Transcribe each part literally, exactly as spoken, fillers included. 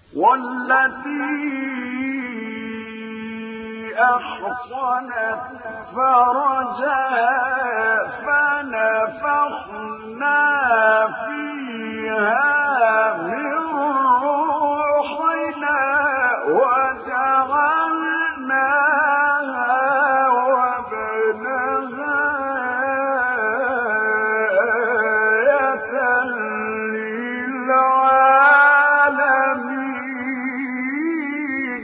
والتي أحصنت فرجها فنفخنا فيها من روحنا وجعلناها وابنها آية للعالمين.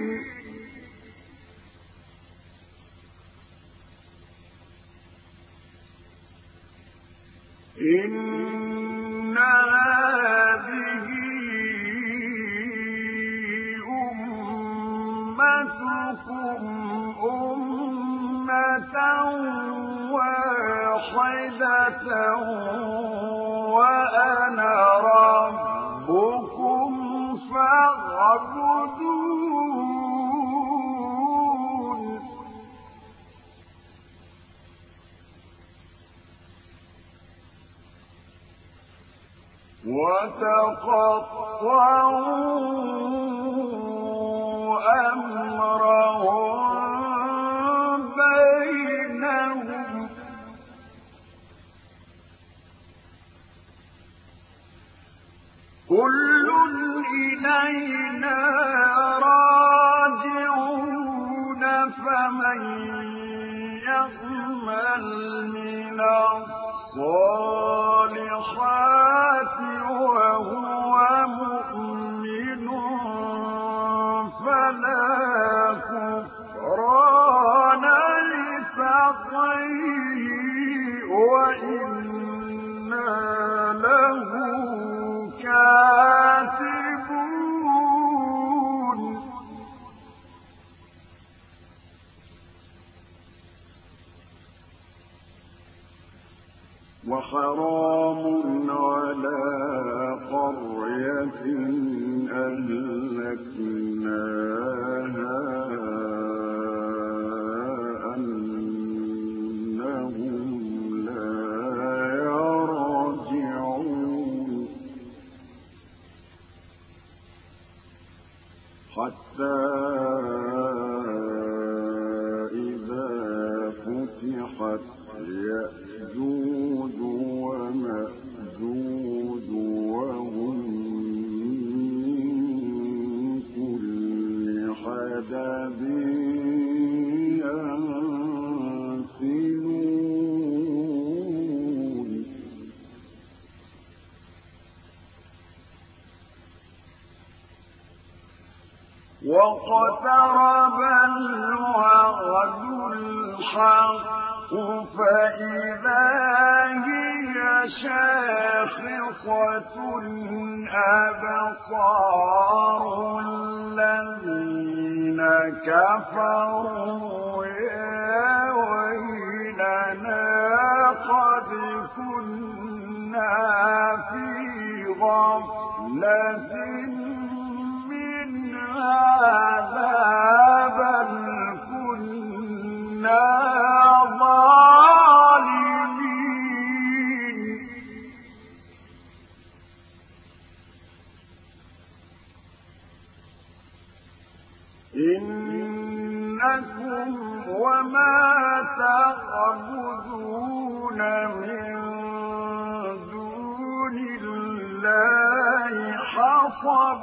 إن هذه أمتكم أمة واحدة وأنا ربكم فاعبدون. وتقطعوا أمرهم بينهم كل إلينا راجعون. فمن يعمل من الصالحات وهو مؤمن فلا كفران لسعيه وإنا له كاتبون. وحرام على قرية أهلكناها أنهم لا يرجعون. حتى إذا فتحت يأجوج ومأجوج وهم من كل حدب ينسلون. واقترب الوعد الحق فإذا هي شاخصة أبصار الذين كفروا يا ويلنا قد كنا في غفلة من هذا بل كنا ظالمين. إنكم وما تعبدون من دون الله حصب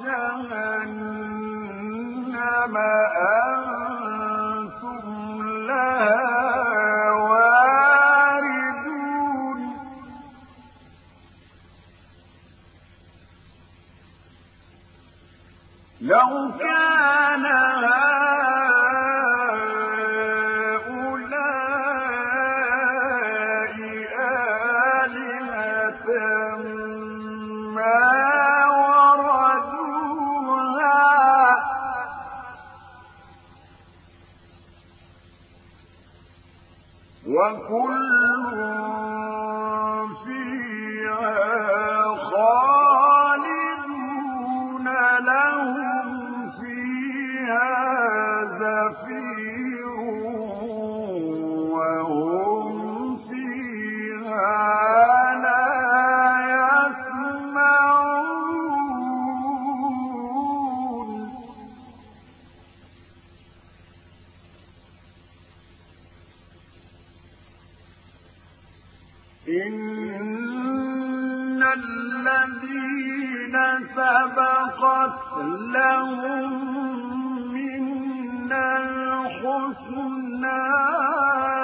جهنم أنتم لها واردون. لو كان هؤلاء آلهة ما وردوها وكل فيها خالدون لهم فيها زفير وهم فيها لا يسمعون. إن الذين سبقت لهم منا الحسنى